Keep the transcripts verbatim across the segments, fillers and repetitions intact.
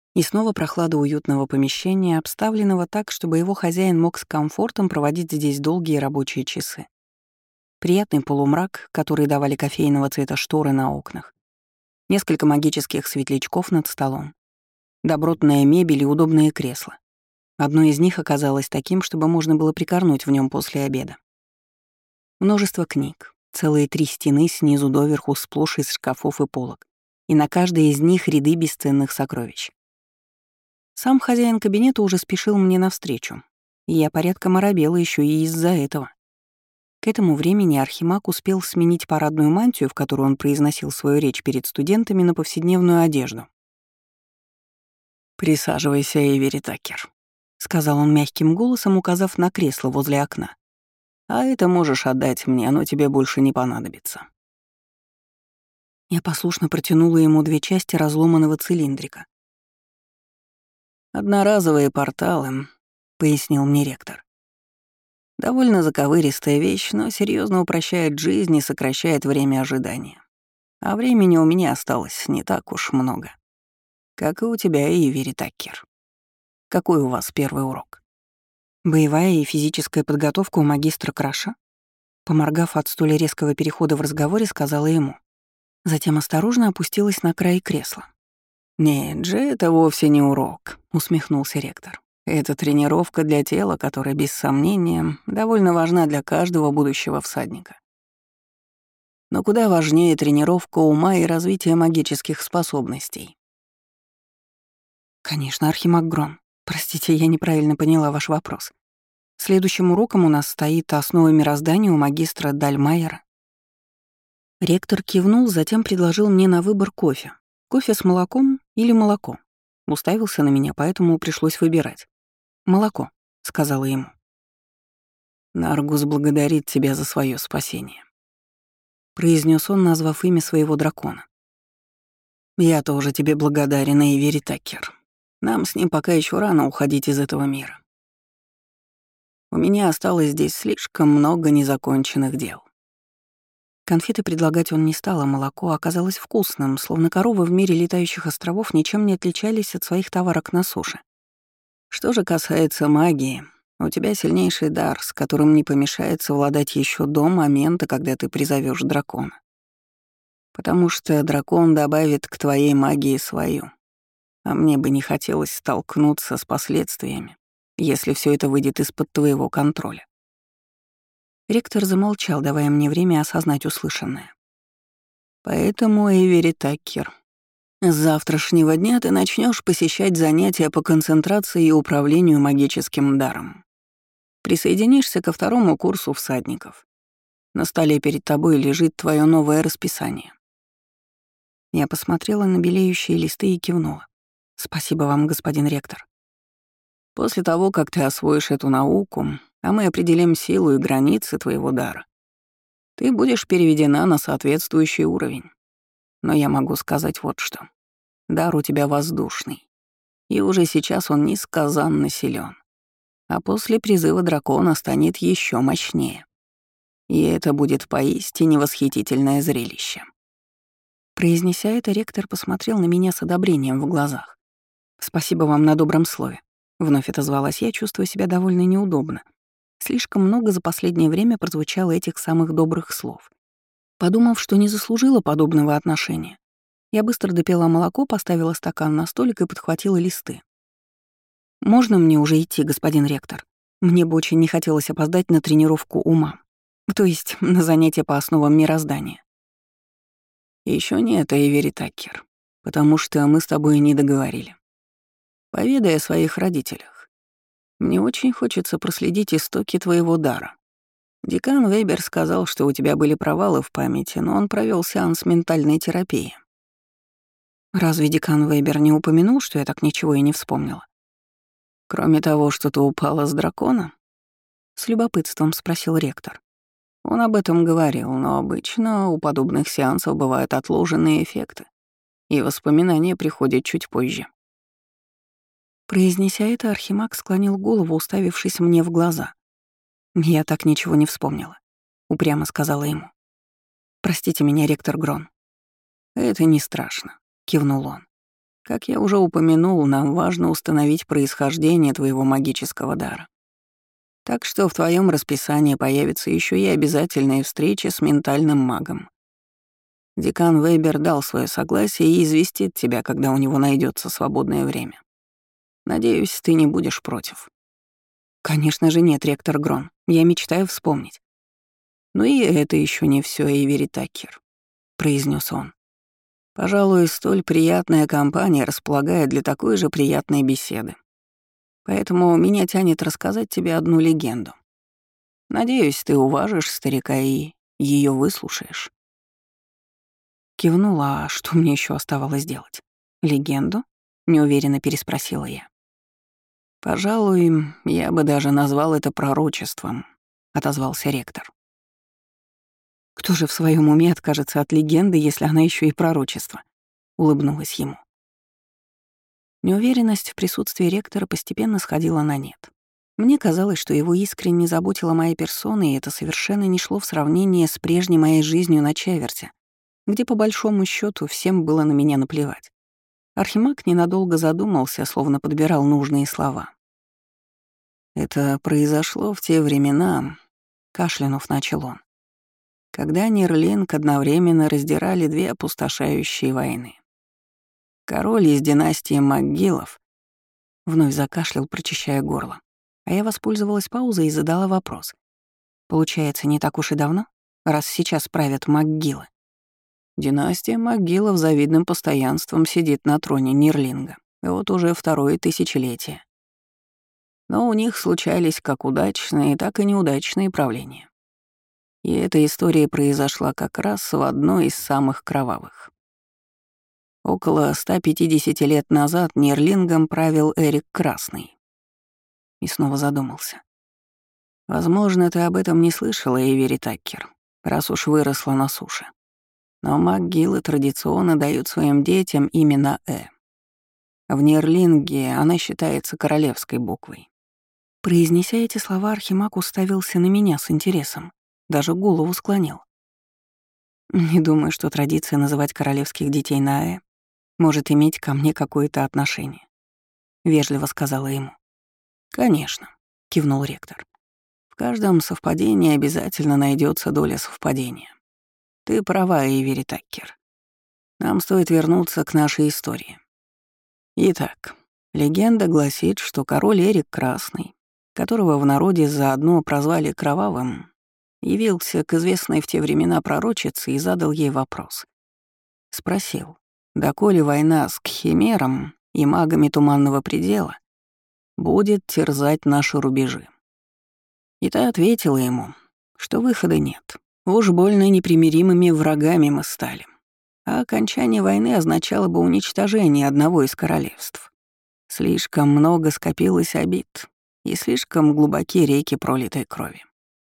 И снова прохлада уютного помещения, обставленного так, чтобы его хозяин мог с комфортом проводить здесь долгие рабочие часы. Приятный полумрак, который давали кофейного цвета шторы на окнах. Несколько магических светлячков над столом. Добротная мебель и удобные кресла. Одно из них оказалось таким, чтобы можно было прикорнуть в нем после обеда. Множество книг, целые три стены снизу доверху сплошь из шкафов и полок, и на каждой из них ряды бесценных сокровищ. Сам хозяин кабинета уже спешил мне навстречу, и я порядком оробела еще и из-за этого. К этому времени Архимаг успел сменить парадную мантию, в которую он произносил свою речь перед студентами, на повседневную одежду. «Присаживайся, Эйвери Такер», — сказал он мягким голосом, указав на кресло возле окна. «А это можешь отдать мне, оно тебе больше не понадобится». Я послушно протянула ему две части разломанного цилиндрика. «Одноразовые порталы», — пояснил мне ректор. «Довольно заковыристая вещь, но серьезно упрощает жизнь и сокращает время ожидания. А времени у меня осталось не так уж много. Как и у тебя, Эйвери Такер. Какой у вас первый урок?» «Боевая и физическая подготовка у магистра Краша?» Поморгав от столь резкого перехода в разговоре, сказала ему. Затем осторожно опустилась на край кресла. «Нет же, это вовсе не урок», — усмехнулся ректор. «Это тренировка для тела, которая, без сомнения, довольно важна для каждого будущего всадника. Но куда важнее тренировка ума и развитие магических способностей». «Конечно, Архимаг Грон. Простите, я неправильно поняла ваш вопрос. Следующим уроком у нас стоит основа мироздания у магистра Дальмайера». Ректор кивнул, затем предложил мне на выбор кофе. Кофе с молоком или молоко. Уставился на меня, поэтому пришлось выбирать. «Молоко», — сказала ему. «Наргус благодарит тебя за свое спасение», — произнес он, назвав имя своего дракона. «Я тоже тебе благодарен, Эйвери Такер. Нам с ним пока еще рано уходить из этого мира. У меня осталось здесь слишком много незаконченных дел». Конфеты предлагать он не стал, а молоко оказалось вкусным, словно коровы в мире летающих островов ничем не отличались от своих товарок на суше. Что же касается магии, у тебя сильнейший дар, с которым не помешает совладать еще до момента, когда ты призовешь дракона. Потому что дракон добавит к твоей магии свою, а мне бы не хотелось столкнуться с последствиями, если все это выйдет из-под твоего контроля. Ректор замолчал, давая мне время осознать услышанное. «Поэтому, Эйвери Такер, с завтрашнего дня ты начнешь посещать занятия по концентрации и управлению магическим даром. Присоединишься ко второму курсу всадников. На столе перед тобой лежит твое новое расписание». Я посмотрела на белеющие листы и кивнула. «Спасибо вам, господин ректор». «После того, как ты освоишь эту науку, а мы определим силу и границы твоего дара, ты будешь переведена на соответствующий уровень. Но я могу сказать вот что. Дар у тебя воздушный, и уже сейчас он несказанно силен. А после призыва дракона станет еще мощнее. И это будет поистине восхитительное зрелище». Произнеся это, ректор посмотрел на меня с одобрением в глазах. «Спасибо вам на добром слове», — вновь отозвалась я, чувствуя себя довольно неудобно. Слишком много за последнее время прозвучало этих самых добрых слов. Подумав, что не заслужила подобного отношения, я быстро допила молоко, поставила стакан на столик и подхватила листы. «Можно мне уже идти, господин ректор? Мне бы очень не хотелось опоздать на тренировку ума, то есть на занятия по основам мироздания». Еще нет, Эйвери Такер, потому что мы с тобой не договорили. Поведай о своих родителях. Мне очень хочется проследить истоки твоего дара. Декан Вебер сказал, что у тебя были провалы в памяти, но он провел сеанс ментальной терапии». «Разве декан Вебер не упомянул, что я так ничего и не вспомнила?» «Кроме того, что ты упала с дракона?» — с любопытством спросил ректор. Он об этом говорил, но обычно у подобных сеансов бывают отложенные эффекты, и воспоминания приходят чуть позже. Произнеся это, Архимаг склонил голову, уставившись мне в глаза. «Я так ничего не вспомнила», — упрямо сказала ему. «Простите меня, ректор Грон». «Это не страшно», — кивнул он. Как я уже упомянул, нам важно установить происхождение твоего магического дара. Так что в твоем расписании появится еще и обязательная встреча с ментальным магом. Декан Вейбер дал свое согласие и известит тебя, когда у него найдется свободное время. Надеюсь, ты не будешь против. Конечно же нет, ректор Грон. Я мечтаю вспомнить. Ну и это еще не все, Эйвери Таккер, произнес он. Пожалуй, столь приятная компания располагает для такой же приятной беседы. Поэтому меня тянет рассказать тебе одну легенду. Надеюсь, ты уважишь старика и ее выслушаешь. Кивнула, а что мне еще оставалось делать? Легенду? Неуверенно переспросила я. Пожалуй, я бы даже назвал это пророчеством, отозвался ректор. Кто же в своем уме откажется от легенды, если она еще и пророчество? Улыбнулась ему. Неуверенность в присутствии ректора постепенно сходила на нет. Мне казалось, что его искренне заботила моя персона, и это совершенно не шло в сравнение с прежней моей жизнью на Чаверте, где по большому счету всем было на меня наплевать. Архимаг ненадолго задумался, словно подбирал нужные слова. Это произошло в те времена, кашлянув начал он, когда Нирлинг одновременно раздирали две опустошающие войны. Король из династии Макгиллов вновь закашлял, прочищая горло, а я воспользовалась паузой и задала вопрос. Получается, не так уж и давно, раз сейчас правят Макгиллы? Династия Макгиллов с завидным постоянством сидит на троне Нирлинга, и вот уже второе тысячелетие. Но у них случались как удачные, так и неудачные правления. И эта история произошла как раз в одной из самых кровавых. Около ста пятидесяти лет назад Нирлингом правил Эрик Красный. И снова задумался. Возможно, ты об этом не слышала, Эйвери Таккер, раз уж выросла на суше. Но Макгиллы традиционно дают своим детям именно «э». В Нирлинге она считается королевской буквой. Произнеся эти слова, Архимаг уставился на меня с интересом, даже голову склонил. Не думаю, что традиция называть королевских детей на «э» может иметь ко мне какое-то отношение, — вежливо сказала ему. «Конечно», — кивнул ректор. «В каждом совпадении обязательно найдется доля совпадения. Ты права, Эйвери Таккер. Нам стоит вернуться к нашей истории. Итак, легенда гласит, что король Эрик Красный, которого в народе заодно прозвали Кровавым, явился к известной в те времена пророчице и задал ей вопрос. Спросил, доколе война с Кхимером и магами Туманного Предела будет терзать наши рубежи. И та ответила ему, что выхода нет. Уж больно непримиримыми врагами мы стали. А окончание войны означало бы уничтожение одного из королевств. Слишком много скопилось обид и слишком глубокие реки пролитой крови.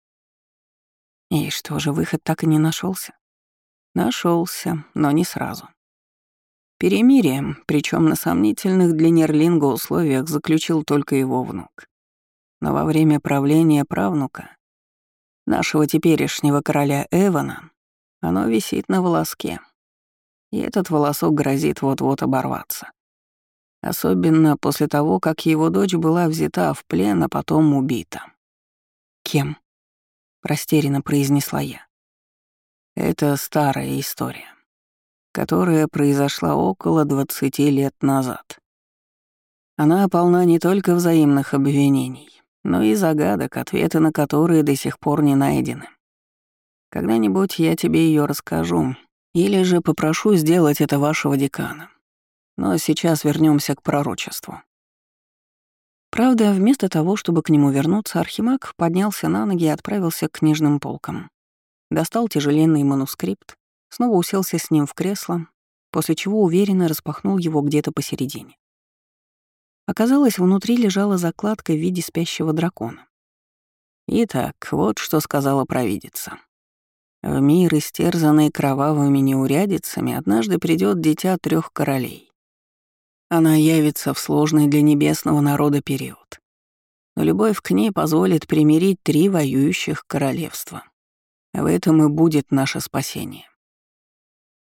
И что же, выход так и не нашелся? Нашелся, но не сразу. Перемирие, причем на сомнительных для Нирлинга условиях, заключил только его внук. Но во время правления правнука, нашего теперешнего короля Эвана, оно висит на волоске. И этот волосок грозит вот-вот оборваться. Особенно после того, как его дочь была взята в плен, а потом убита. «Кем?» — растерянно произнесла я. Это старая история, которая произошла около двадцати лет назад. Она полна не только взаимных обвинений, но и загадок, ответы на которые до сих пор не найдены. Когда-нибудь я тебе ее расскажу, или же попрошу сделать это вашего декана. Но сейчас вернемся к пророчеству. Правда, вместо того, чтобы к нему вернуться, Архимаг поднялся на ноги и отправился к книжным полкам. Достал тяжеленный манускрипт, снова уселся с ним в кресло, после чего уверенно распахнул его где-то посередине. Оказалось, внутри лежала закладка в виде спящего дракона. Итак, вот что сказала провидица. В мир, истерзанный кровавыми неурядицами, однажды придет дитя трех королей. Она явится в сложный для небесного народа период. Но любовь к ней позволит примирить три воюющих королевства. В этом и будет наше спасение.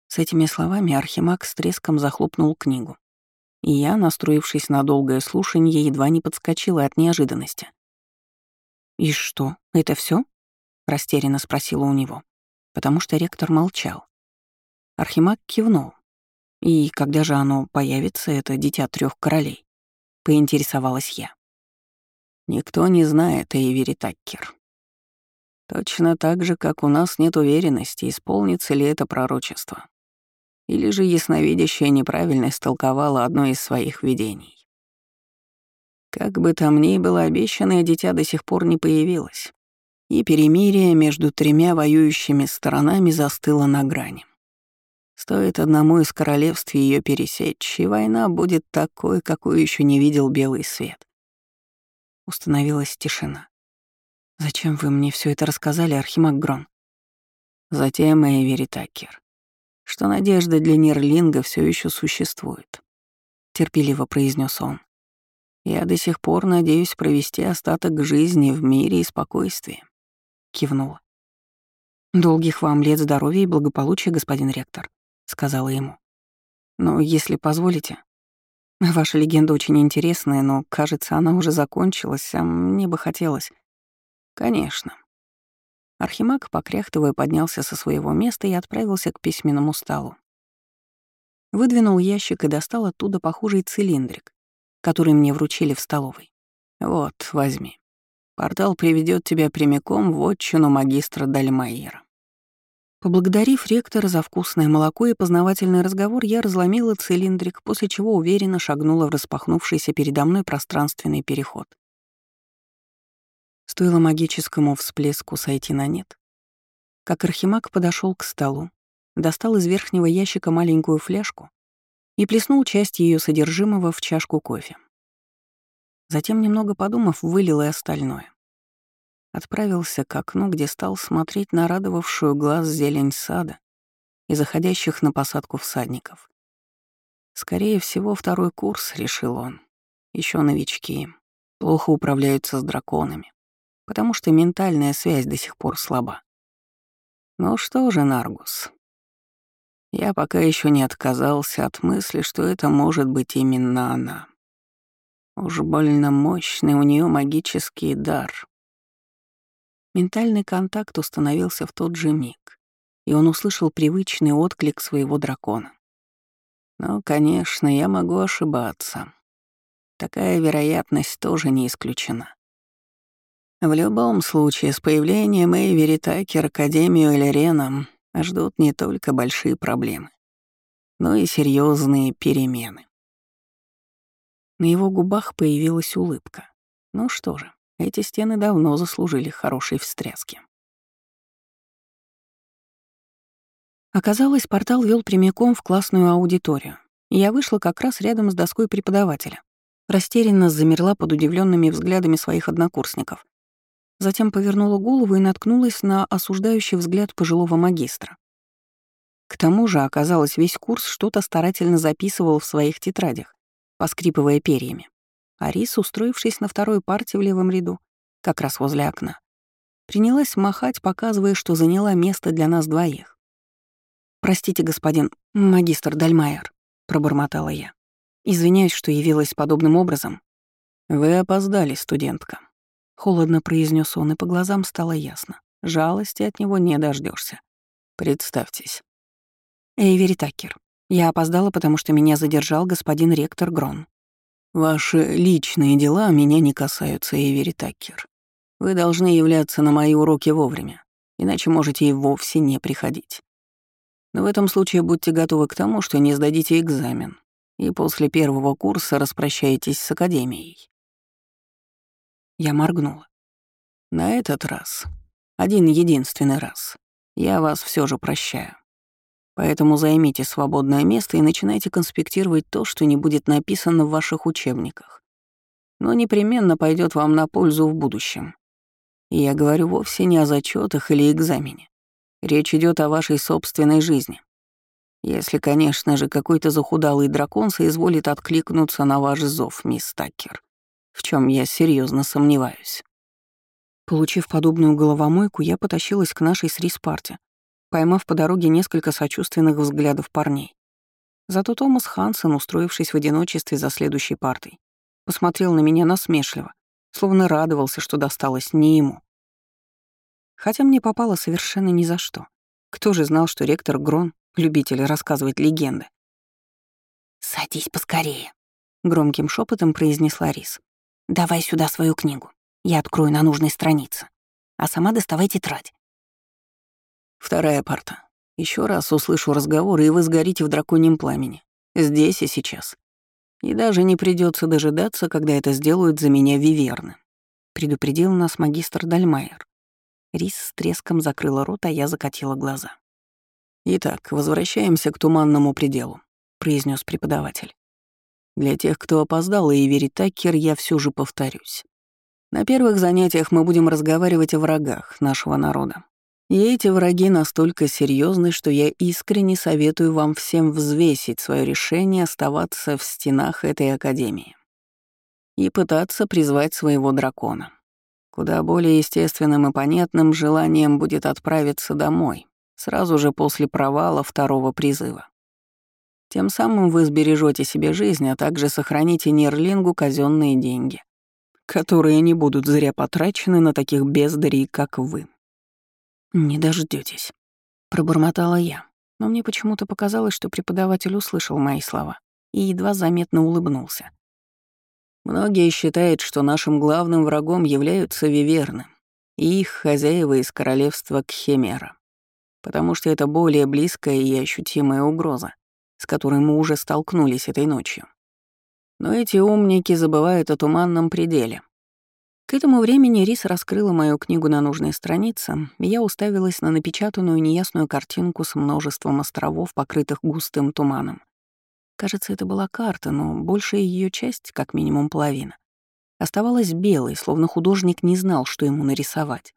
С этими словами Архимаг с треском захлопнул книгу. И я, настроившись на долгое слушанье, едва не подскочила от неожиданности. «И что, это все? Растерянно спросила у него, потому что ректор молчал. Архимаг кивнул. «И когда же оно появится, это дитя трех королей?» — поинтересовалась я. «Никто не знает, Эйвери Таккер. Точно так же, как у нас нет уверенности, исполнится ли это пророчество. Или же ясновидящая неправильно истолковала одно из своих видений. Как бы там ни было, обещанное дитя до сих пор не появилось, и перемирие между тремя воюющими сторонами застыло на грани. Стоит одному из королевств ее пересечь, и война будет такой, какую еще не видел белый свет». Установилась тишина. «Зачем вы мне все это рассказали, Архимаг Грон?» «Затем, Эйвери Таккер, что надежда для Нерлинга все еще существует», — терпеливо произнес он. «Я до сих пор надеюсь провести остаток жизни в мире и спокойствии», — кивнула. «Долгих вам лет здоровья и благополучия, господин ректор», — сказала ему. «Но если позволите, ваша легенда очень интересная, но, кажется, она уже закончилась, а мне бы хотелось...» «Конечно». Архимаг, покряхтывая, поднялся со своего места и отправился к письменному столу. Выдвинул ящик и достал оттуда похожий цилиндрик, который мне вручили в столовой. «Вот, возьми. Портал приведет тебя прямиком в отчину магистра Дальмайера». Поблагодарив ректора за вкусное молоко и познавательный разговор, я разломила цилиндрик, после чего уверенно шагнула в распахнувшийся передо мной пространственный переход. Стоило магическому всплеску сойти на нет, как Архимаг подошел к столу, достал из верхнего ящика маленькую фляжку и плеснул часть ее содержимого в чашку кофе. Затем, немного подумав, вылил и остальное. Отправился к окну, где стал смотреть на радовавшую глаз зелень сада и заходящих на посадку всадников. Скорее всего, второй курс, решил он. Еще новички, плохо управляются с драконами, потому что ментальная связь до сих пор слаба. Ну что же, Наргус, я пока еще не отказался от мысли, что это может быть именно она. Уж больно мощный у нее магический дар. Ментальный контакт установился в тот же миг, и он услышал привычный отклик своего дракона. Но, конечно, я могу ошибаться. Такая вероятность тоже не исключена. В любом случае, с появлением Эйвери Таккер Академию Эльрена ждут не только большие проблемы, но и серьезные перемены. На его губах появилась улыбка. Ну что же, эти стены давно заслужили хорошей встряски. Оказалось, портал вел прямиком в классную аудиторию, и я вышла как раз рядом с доской преподавателя. Растерянно замерла под удивленными взглядами своих однокурсников. Затем повернула голову и наткнулась на осуждающий взгляд пожилого магистра. К тому же, оказалось, весь курс что-то старательно записывал в своих тетрадях, поскрипывая перьями. Арис, устроившись на второй парте в левом ряду, как раз возле окна, принялась махать, показывая, что заняла место для нас двоих. «Простите, господин магистр Дальмайер», — пробормотала я. «Извиняюсь, что явилась подобным образом». «Вы опоздали, студентка», — холодно произнес он, и по глазам стало ясно. Жалости от него не дождешься. «Представьтесь». «Эйвери Таккер. Я опоздала, потому что меня задержал господин ректор Грон». «Ваши личные дела меня не касаются, Эйвери Таккер. Вы должны являться на мои уроки вовремя, иначе можете и вовсе не приходить. Но в этом случае будьте готовы к тому, что не сдадите экзамен, и после первого курса распрощаетесь с академией». Я моргнула. «На этот раз, один единственный раз, я вас все же прощаю. Поэтому займите свободное место и начинайте конспектировать то, что не будет написано в ваших учебниках, но непременно пойдет вам на пользу в будущем. И я говорю вовсе не о зачетах или экзамене. Речь идет о вашей собственной жизни. Если, конечно же, какой-то захудалый дракон соизволит откликнуться на ваш зов, мисс Таккер, в чем я серьезно сомневаюсь». Получив подобную головомойку, я потащилась к нашей с Рис парте, поймав по дороге несколько сочувственных взглядов парней. Зато Томас Хансен, устроившись в одиночестве за следующей партой, посмотрел на меня насмешливо, словно радовался, что досталось не ему. Хотя мне попало совершенно ни за что. Кто же знал, что ректор Грон — любитель рассказывать легенды? «Садись поскорее», — громким шепотом произнесла Рис. «Давай сюда свою книгу. Я открою на нужной странице. А сама доставай тетрадь». Вторая парта. Еще раз услышу разговор, и вы сгорите в драконьем пламени. Здесь и сейчас. И даже не придется дожидаться, когда это сделают за меня виверны. Предупредил нас магистр Дальмайер. Рис с треском закрыла рот, а я закатила глаза. «Итак, возвращаемся к туманному пределу», — произнес преподаватель. «Для тех, кто опоздал, и верит Таккер, я все же повторюсь. На первых занятиях мы будем разговаривать о врагах нашего народа. И эти враги настолько серьезны, что я искренне советую вам всем взвесить свое решение оставаться в стенах этой академии и пытаться призвать своего дракона. Куда более естественным и понятным желанием будет отправиться домой, сразу же после провала второго призыва. Тем самым вы сбережете себе жизнь, а также сохраните Нерлингу казенные деньги, которые не будут зря потрачены на таких бездарей, как вы». «Не дождётесь», — пробормотала я, но мне почему-то показалось, что преподаватель услышал мои слова и едва заметно улыбнулся. «Многие считают, что нашим главным врагом являются виверны и их хозяева из королевства Кхемера, потому что это более близкая и ощутимая угроза, с которой мы уже столкнулись этой ночью. Но эти умники забывают о туманном пределе». К этому времени Рис раскрыла мою книгу на нужной странице, и я уставилась на напечатанную неясную картинку с множеством островов, покрытых густым туманом. Кажется, это была карта, но большая ее часть, как минимум половина, оставалась белой, словно художник не знал, что ему нарисовать.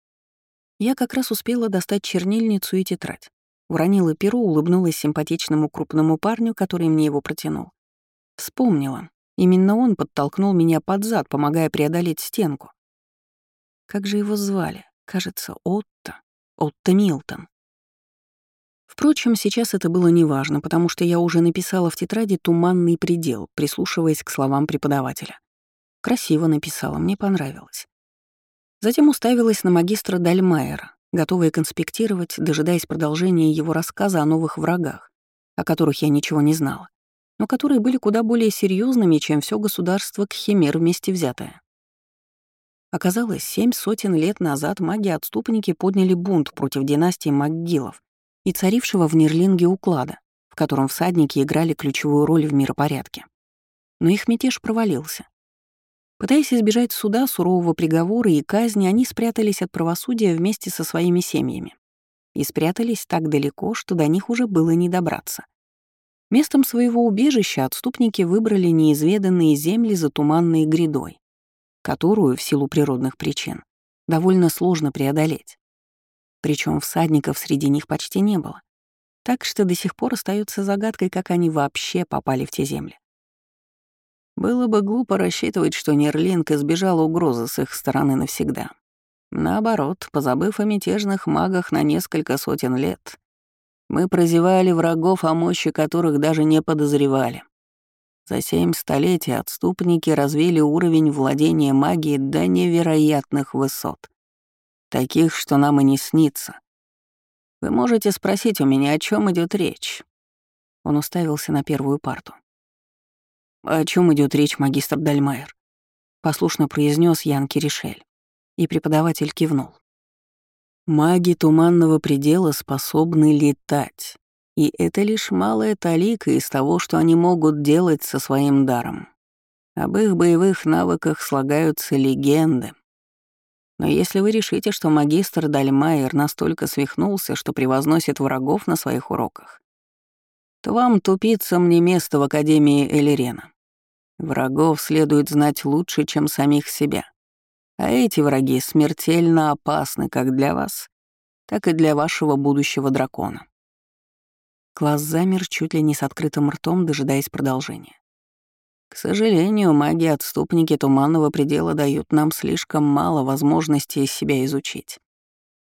Я как раз успела достать чернильницу и тетрадь. Уронила перо, улыбнулась симпатичному крупному парню, который мне его протянул. Вспомнила. Именно он подтолкнул меня под зад, помогая преодолеть стенку. Как же его звали? Кажется, Отто. Отто Милтон. Впрочем, сейчас это было неважно, потому что я уже написала в тетради «Туманный предел», прислушиваясь к словам преподавателя. Красиво написала, мне понравилось. Затем уставилась на магистра Дальмайера, готовая конспектировать, дожидаясь продолжения его рассказа о новых врагах, о которых я ничего не знала, но которые были куда более серьезными, чем все государство Кхемер вместе взятое. Оказалось, семь сотен лет назад маги-отступники подняли бунт против династии Макгиллов и царившего в Нерлинге уклада, в котором всадники играли ключевую роль в миропорядке. Но их мятеж провалился. Пытаясь избежать суда, сурового приговора и казни, они спрятались от правосудия вместе со своими семьями. И спрятались так далеко, что до них уже было не добраться. Местом своего убежища отступники выбрали неизведанные земли за туманной грядой, которую, в силу природных причин, довольно сложно преодолеть. Причем всадников среди них почти не было. Так что до сих пор остается загадкой, как они вообще попали в те земли. Было бы глупо рассчитывать, что Нерлинг избежал угрозы с их стороны навсегда. Наоборот, позабыв о мятежных магах на несколько сотен лет, мы прозевали врагов, о мощи которых даже не подозревали. За семь столетий отступники развили уровень владения магией до невероятных высот. Таких, что нам и не снится. Вы можете спросить у меня, о чем идет речь?» Он уставился на первую парту. «О чем идет речь, магистр Дальмайер?» Послушно произнес Ян Киришель, и преподаватель кивнул. «Маги туманного предела способны летать, и это лишь малая талика из того, что они могут делать со своим даром. Об их боевых навыках слагаются легенды. Но если вы решите, что магистр Дальмайер настолько свихнулся, что превозносит врагов на своих уроках, то вам, тупицам, не место в Академии Элерена. Врагов следует знать лучше, чем самих себя. А эти враги смертельно опасны как для вас, так и для вашего будущего дракона». Класс замер чуть ли не с открытым ртом, дожидаясь продолжения. К сожалению, маги-отступники Туманного предела дают нам слишком мало возможностей себя изучить.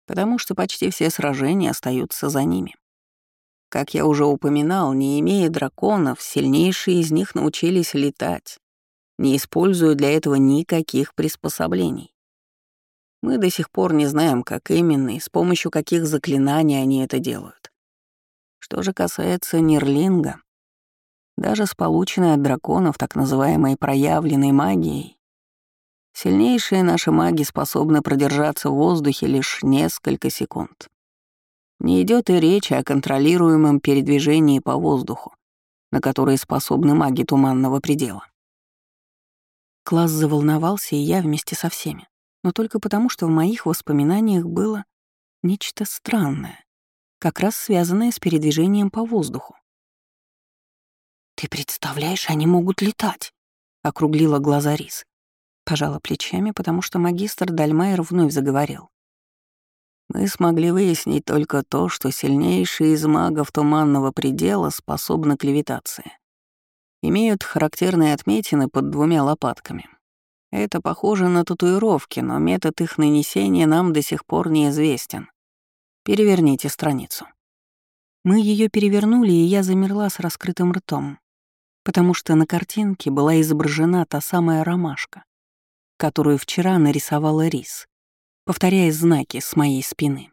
потому что почти все сражения остаются за ними. Как я уже упоминал, не имея драконов, сильнейшие из них научились летать, не используя для этого никаких приспособлений. Мы до сих пор не знаем, как именно и с помощью каких заклинаний они это делают. Что же касается Нирлинга, даже с полученной от драконов так называемой проявленной магией, сильнейшие наши маги способны продержаться в воздухе лишь несколько секунд. Не идет и речи о контролируемом передвижении по воздуху, на которые способны маги Туманного предела. Класс заволновался, и я вместе со всеми, но только потому, что в моих воспоминаниях было нечто странное, как раз связанное с передвижением по воздуху. «Ты представляешь, они могут летать!» — округлила глаза Рис. Пожала плечами, потому что магистр Дальмайер вновь заговорил. Мы смогли выяснить только то, что сильнейшие из магов Туманного предела способны к левитации. Имеют характерные отметины под двумя лопатками. Это похоже на татуировки, но метод их нанесения нам до сих пор неизвестен. Переверните страницу. Мы ее перевернули, и я замерла с раскрытым ртом, потому что на картинке была изображена та самая ромашка, которую вчера нарисовала Рис, повторяя знаки с моей спины.